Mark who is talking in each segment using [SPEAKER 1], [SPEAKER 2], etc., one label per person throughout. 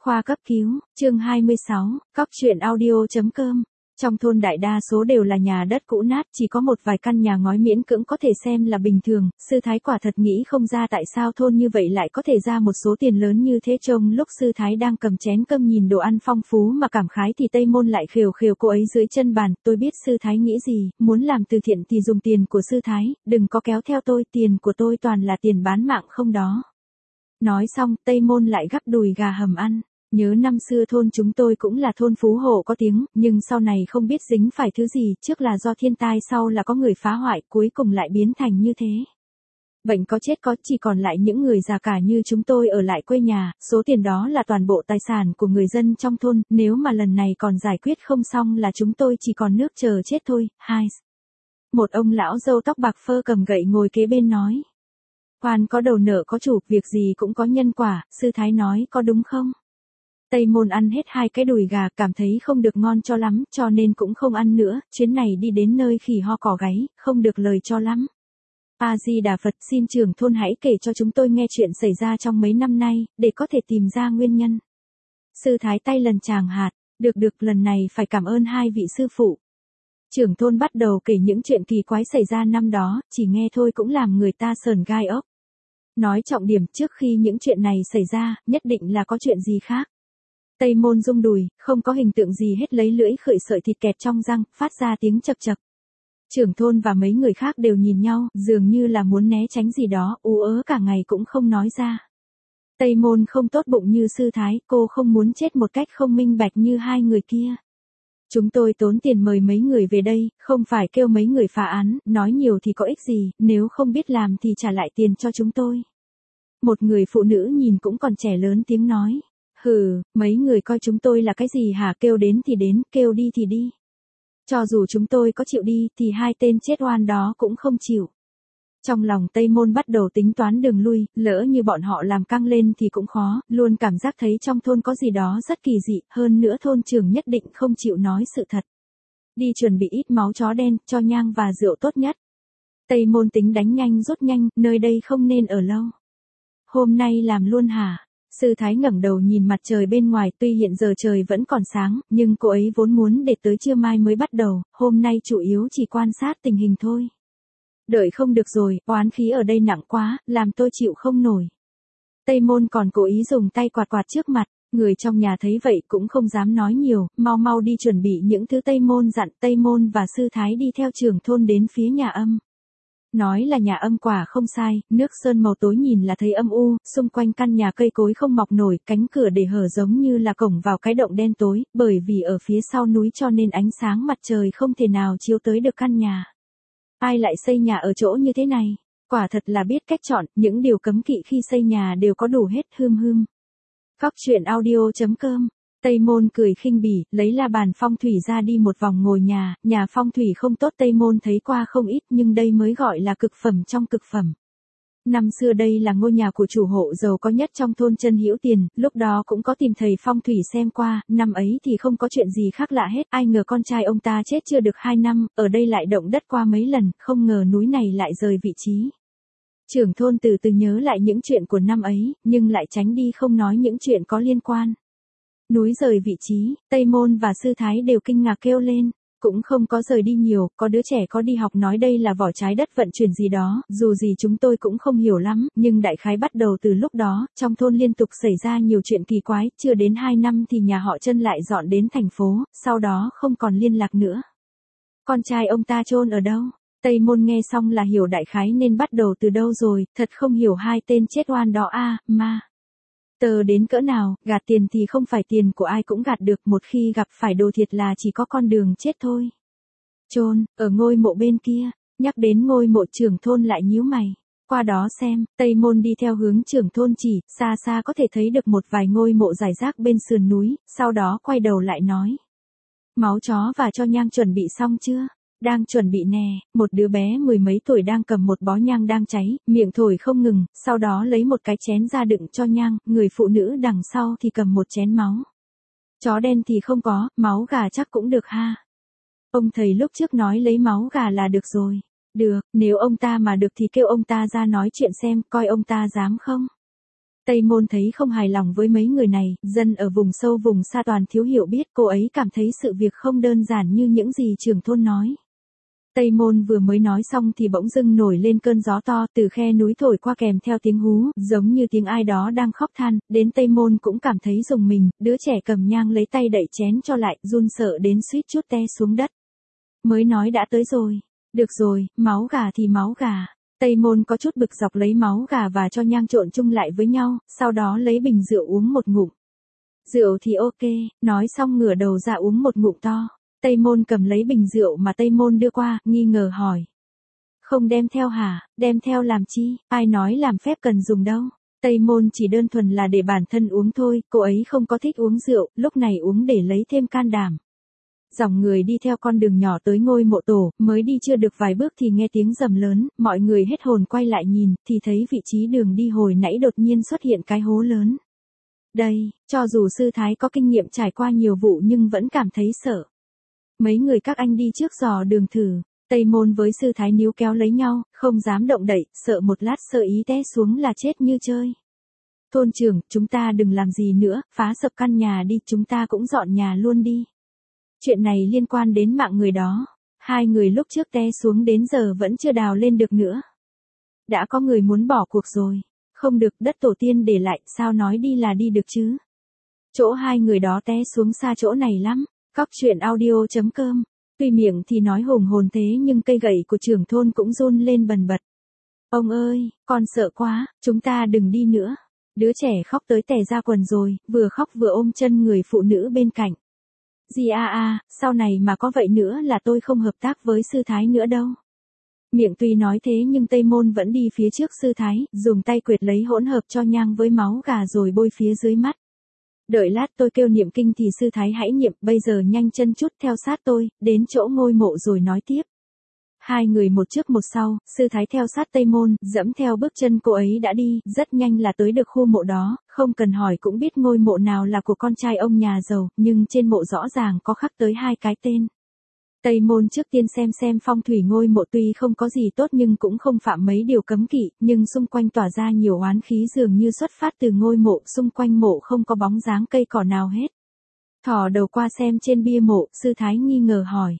[SPEAKER 1] Khoa cấp cứu, chương 26, Cóc truyện audio.com. Trong thôn đại đa số đều là nhà đất cũ nát, chỉ có một vài căn nhà ngói miễn cưỡng có thể xem là bình thường. Sư Thái quả thật nghĩ không ra tại sao thôn như vậy lại có thể ra một số tiền lớn như thế. Trông lúc Sư Thái đang cầm chén cơm nhìn đồ ăn phong phú mà cảm khái thì Tây Môn lại khều khều cô ấy dưới chân bàn. Tôi biết Sư Thái nghĩ gì, muốn làm từ thiện thì dùng tiền của Sư Thái, đừng có kéo theo tôi, tiền của tôi toàn là tiền bán mạng không đó. Nói xong, Tây Môn lại gắp đùi gà hầm ăn. Nhớ năm xưa thôn chúng tôi cũng là thôn phú hộ có tiếng, nhưng sau này không biết dính phải thứ gì, trước là do thiên tai, sau là có người phá hoại, cuối cùng lại biến thành như thế. Bệnh có chết có, chỉ còn lại những người già cả như chúng tôi ở lại quê nhà, số tiền đó là toàn bộ tài sản của người dân trong thôn, nếu mà lần này còn giải quyết không xong là chúng tôi chỉ còn nước chờ chết thôi. Hai. Một ông lão râu tóc bạc phơ cầm gậy ngồi kế bên nói. Oan có đầu nợ có chủ, việc gì cũng có nhân quả, Sư Thái nói có đúng không? Tây Môn ăn hết 2 cái đùi gà, cảm thấy không được ngon cho lắm, cho nên cũng không ăn nữa, chuyến này đi đến nơi khỉ ho cỏ gáy, không được lời cho lắm. A-di-đà Phật, xin trưởng thôn hãy kể cho chúng tôi nghe chuyện xảy ra trong mấy năm nay, để có thể tìm ra nguyên nhân. Sư Thái tay lần chàng hạt, được lần này phải cảm ơn 2 vị sư phụ. Trưởng thôn bắt đầu kể những chuyện kỳ quái xảy ra năm đó, chỉ nghe thôi cũng làm người ta sởn gai ốc. Nói trọng điểm, trước khi những chuyện này xảy ra, nhất định là có chuyện gì khác. Tây Môn rung đùi, không có hình tượng gì hết, lấy lưỡi khơi sợi thịt kẹt trong răng, phát ra tiếng chậc chậc. Trưởng thôn và mấy người khác đều nhìn nhau, dường như là muốn né tránh gì đó, ú ớ cả ngày cũng không nói ra. Tây Môn không tốt bụng như Sư Thái, cô không muốn chết một cách không minh bạch như 2 người kia. Chúng tôi tốn tiền mời mấy người về đây, không phải kêu mấy người phá án, nói nhiều thì có ích gì, nếu không biết làm thì trả lại tiền cho chúng tôi. Một người phụ nữ nhìn cũng còn trẻ lớn tiếng nói. Hừ, mấy người coi chúng tôi là cái gì hả, kêu đến thì đến, kêu đi thì đi. Cho dù chúng tôi có chịu đi, thì 2 tên chết oan đó cũng không chịu. Trong lòng Tây Môn bắt đầu tính toán đường lui, lỡ như bọn họ làm căng lên thì cũng khó, luôn cảm giác thấy trong thôn có gì đó rất kỳ dị, hơn nữa thôn trưởng nhất định không chịu nói sự thật. Đi chuẩn bị ít máu chó đen, cho nhang và rượu tốt nhất. Tây Môn tính đánh nhanh rút nhanh, nơi đây không nên ở lâu. Hôm nay làm luôn hả? Sư Thái ngẩng đầu nhìn mặt trời bên ngoài, tuy hiện giờ trời vẫn còn sáng, nhưng cô ấy vốn muốn để tới trưa mai mới bắt đầu, hôm nay chủ yếu chỉ quan sát tình hình thôi. Đợi không được rồi, oán khí ở đây nặng quá, làm tôi chịu không nổi. Tây Môn còn cố ý dùng tay quạt quạt trước mặt, người trong nhà thấy vậy cũng không dám nói nhiều, mau đi chuẩn bị những thứ Tây Môn dặn. Tây Môn và Sư Thái đi theo trưởng thôn đến phía nhà âm. Nói là nhà âm quả không sai, nước sơn màu tối nhìn là thấy âm u, xung quanh căn nhà cây cối không mọc nổi, cánh cửa để hở giống như là cổng vào cái động đen tối, bởi vì ở phía sau núi cho nên ánh sáng mặt trời không thể nào chiếu tới được căn nhà. Ai lại xây nhà ở chỗ như thế này? Quả thật là biết cách chọn, những điều cấm kỵ khi xây nhà đều có đủ hết. Cóc truyện audio.com. Tây Môn cười khinh bỉ, lấy la bàn phong thủy ra đi một vòng ngồi nhà phong thủy không tốt Tây Môn thấy qua không ít, nhưng đây mới gọi là cực phẩm trong cực phẩm. Năm xưa đây là ngôi nhà của chủ hộ giàu có nhất trong thôn Chân Hữu Tiền, lúc đó cũng có tìm thầy phong thủy xem qua, năm ấy thì không có chuyện gì khác lạ hết, ai ngờ con trai ông ta chết chưa được 2 năm, ở đây lại động đất qua mấy lần, không ngờ núi này lại rời vị trí. Trưởng thôn từ từ nhớ lại những chuyện của năm ấy, nhưng lại tránh đi không nói những chuyện có liên quan. Núi rời vị trí, Tây Môn và Sư Thái đều kinh ngạc kêu lên, cũng không có rời đi nhiều, có đứa trẻ có đi học nói đây là vỏ trái đất vận chuyển gì đó, dù gì chúng tôi cũng không hiểu lắm, nhưng đại khái bắt đầu từ lúc đó, trong thôn liên tục xảy ra nhiều chuyện kỳ quái, chưa đến 2 năm thì nhà họ Chân lại dọn đến thành phố, sau đó không còn liên lạc nữa. Con trai ông ta chôn ở đâu? Tây Môn nghe xong là hiểu đại khái nên bắt đầu từ đâu rồi, thật không hiểu 2 tên chết oan đó mà. Tờ đến cỡ nào, gạt tiền thì không phải tiền của ai cũng gạt được, một khi gặp phải đồ thiệt là chỉ có con đường chết thôi. Chôn ở ngôi mộ bên kia, nhắc đến ngôi mộ trưởng thôn lại nhíu mày. Qua đó xem, Tây Môn đi theo hướng trưởng thôn chỉ, xa có thể thấy được một vài ngôi mộ rải rác bên sườn núi, sau đó quay đầu lại nói. Máu chó và cho nhang chuẩn bị xong chưa? Đang chuẩn bị nè, một đứa bé 10 mấy tuổi đang cầm một bó nhang đang cháy, miệng thổi không ngừng, sau đó lấy một cái chén ra đựng cho nhang, người phụ nữ đằng sau thì cầm một chén máu. Chó đen thì không có, máu gà chắc cũng được ha. Ông thầy lúc trước nói lấy máu gà là được rồi. Được, nếu ông ta mà được thì kêu ông ta ra nói chuyện xem, coi ông ta dám không. Tây Môn thấy không hài lòng với mấy người này, dân ở vùng sâu vùng xa toàn thiếu hiểu biết, cô ấy cảm thấy sự việc không đơn giản như những gì trưởng thôn nói. Tây Môn vừa mới nói xong thì bỗng dưng nổi lên cơn gió to từ khe núi thổi qua kèm theo tiếng hú, giống như tiếng ai đó đang khóc than, đến Tây Môn cũng cảm thấy rùng mình, đứa trẻ cầm nhang lấy tay đậy chén cho lại, run sợ đến suýt chút té xuống đất. Mới nói đã tới rồi. Được rồi, máu gà thì máu gà. Tây Môn có chút bực dọc lấy máu gà và cho nhang trộn chung lại với nhau, sau đó lấy bình rượu uống một ngụm. Rượu thì ok, nói xong ngửa đầu ra uống một ngụm to. Tây Môn cầm lấy bình rượu mà Tây Môn đưa qua, nghi ngờ hỏi. Không đem theo hả, đem theo làm chi, ai nói làm phép cần dùng đâu. Tây Môn chỉ đơn thuần là để bản thân uống thôi, cô ấy không có thích uống rượu, lúc này uống để lấy thêm can đảm. Dòng người đi theo con đường nhỏ tới ngôi mộ tổ, mới đi chưa được vài bước thì nghe tiếng rầm lớn, mọi người hết hồn quay lại nhìn, thì thấy vị trí đường đi hồi nãy đột nhiên xuất hiện cái hố lớn. Đây, cho dù sư thái có kinh nghiệm trải qua nhiều vụ nhưng vẫn cảm thấy sợ. Mấy người các anh đi trước dò đường thử, Tây Môn với sư thái níu kéo lấy nhau, không dám động đậy, sợ một lát sơ ý té xuống là chết như chơi. Thôn trưởng, chúng ta đừng làm gì nữa, phá sập căn nhà đi, chúng ta cũng dọn nhà luôn đi. Chuyện này liên quan đến mạng người đó. Hai người lúc trước té xuống đến giờ vẫn chưa đào lên được nữa. Đã có người muốn bỏ cuộc rồi. Không được, đất tổ tiên để lại, sao nói đi là đi được chứ. Chỗ hai người đó té xuống xa chỗ này lắm. Cóc truyện audio.com. Tuy miệng thì nói hùng hồn thế nhưng cây gậy của trưởng thôn cũng run lên bần bật. Ông ơi, con sợ quá, chúng ta đừng đi nữa. Đứa trẻ khóc tới tè ra quần rồi, vừa khóc vừa ôm chân người phụ nữ bên cạnh. Dì sau này mà có vậy nữa là tôi không hợp tác với sư thái nữa đâu. Miệng tuy nói thế nhưng Tây Môn vẫn đi phía trước sư thái, dùng tay quệt lấy hỗn hợp cho nhang với máu gà rồi bôi phía dưới mắt. Đợi lát tôi kêu niệm kinh thì sư thái hãy niệm, bây giờ nhanh chân chút theo sát tôi, đến chỗ ngôi mộ rồi nói tiếp. Hai người một trước một sau, sư thái theo sát Tây Môn, dẫm theo bước chân cô ấy đã đi, rất nhanh là tới được khu mộ đó, không cần hỏi cũng biết ngôi mộ nào là của con trai ông nhà giàu, nhưng trên mộ rõ ràng có khắc tới hai cái tên. Tây Môn trước tiên xem phong thủy ngôi mộ tuy không có gì tốt nhưng cũng không phạm mấy điều cấm kỵ, nhưng xung quanh tỏa ra nhiều oán khí dường như xuất phát từ ngôi mộ, xung quanh mộ không có bóng dáng cây cỏ nào hết. Thò đầu qua xem trên bia mộ, sư thái nghi ngờ hỏi.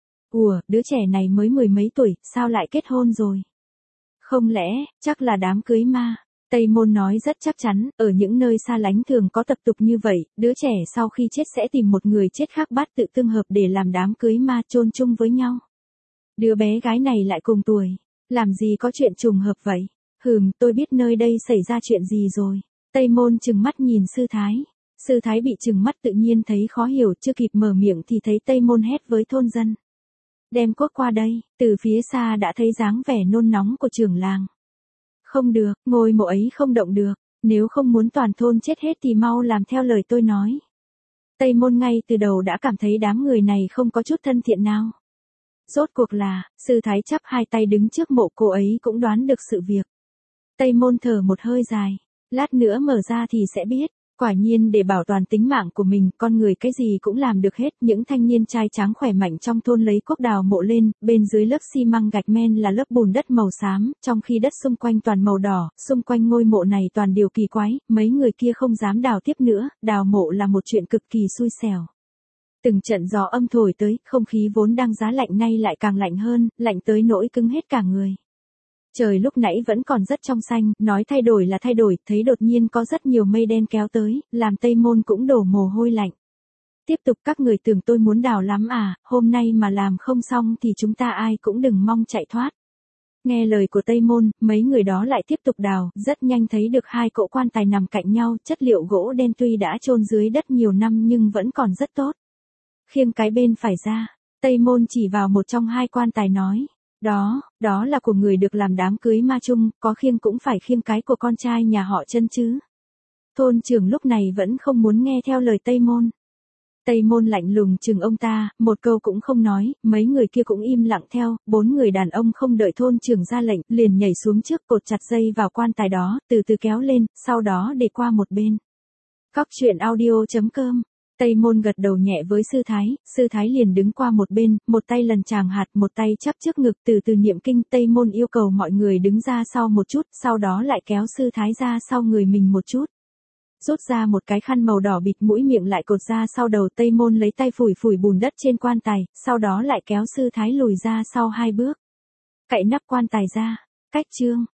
[SPEAKER 1] Ủa, đứa trẻ này mới 10 mấy tuổi, sao lại kết hôn rồi? Không lẽ, chắc là đám cưới ma? Tây Môn nói rất chắc chắn, ở những nơi xa lánh thường có tập tục như vậy, đứa trẻ sau khi chết sẽ tìm một người chết khác bát tự tương hợp để làm đám cưới ma chôn chung với nhau. Đứa bé gái này lại cùng tuổi, làm gì có chuyện trùng hợp vậy? Tôi biết nơi đây xảy ra chuyện gì rồi. Tây Môn trừng mắt nhìn sư thái. Sư thái bị trừng mắt tự nhiên thấy khó hiểu, chưa kịp mở miệng thì thấy Tây Môn hét với thôn dân. Đem cốt qua đây, từ phía xa đã thấy dáng vẻ nôn nóng của trưởng làng. Không được, ngôi mộ ấy không động được, nếu không muốn toàn thôn chết hết thì mau làm theo lời tôi nói. Tây Môn ngay từ đầu đã cảm thấy đám người này không có chút thân thiện nào. Rốt cuộc là, sư thái chắp hai tay đứng trước mộ, cô ấy cũng đoán được sự việc. Tây Môn thở một hơi dài, lát nữa mở ra thì sẽ biết. Quả nhiên để bảo toàn tính mạng của mình, con người cái gì cũng làm được hết. Những thanh niên trai tráng khỏe mạnh trong thôn lấy cuốc đào mộ lên, bên dưới lớp xi măng gạch men là lớp bùn đất màu xám, trong khi đất xung quanh toàn màu đỏ, xung quanh ngôi mộ này toàn điều kỳ quái, mấy người kia không dám đào tiếp nữa, đào mộ là một chuyện cực kỳ xui xẻo. Từng trận gió âm thổi tới, không khí vốn đang giá lạnh nay lại càng lạnh hơn, lạnh tới nỗi cứng hết cả người. Trời lúc nãy vẫn còn rất trong xanh, nói thay đổi là thay đổi, thấy đột nhiên có rất nhiều mây đen kéo tới, làm Tây Môn cũng đổ mồ hôi lạnh. Tiếp tục, các người tưởng tôi muốn đào lắm à, hôm nay mà làm không xong thì chúng ta ai cũng đừng mong chạy thoát. Nghe lời của Tây Môn, mấy người đó lại tiếp tục đào, rất nhanh thấy được hai cỗ quan tài nằm cạnh nhau, chất liệu gỗ đen tuy đã chôn dưới đất nhiều năm nhưng vẫn còn rất tốt. Khiêng cái bên phải ra, Tây Môn chỉ vào một trong hai quan tài nói. Đó là của người được làm đám cưới ma chung, có khiêng cũng phải khiêng cái của con trai nhà họ Chân chứ. Thôn trưởng lúc này vẫn không muốn nghe theo lời Tây Môn. Tây Môn lạnh lùng chừng ông ta, một câu cũng không nói, mấy người kia cũng im lặng theo, bốn người đàn ông không đợi thôn trưởng ra lệnh, liền nhảy xuống trước cột chặt dây vào quan tài đó, từ từ kéo lên, sau đó để qua một bên. Cóc truyện audio.com Tây Môn gật đầu nhẹ với sư thái liền đứng qua một bên, một tay lần tràng hạt, một tay chắp trước ngực từ từ niệm kinh. Tây Môn yêu cầu mọi người đứng ra sau một chút, sau đó lại kéo sư thái ra sau người mình một chút. Rút ra một cái khăn màu đỏ bịt mũi miệng lại cột ra sau đầu. Tây Môn lấy tay phủi phủi bùn đất trên quan tài, sau đó lại kéo sư thái lùi ra sau 2 bước. Cậy nắp quan tài ra, cách chương.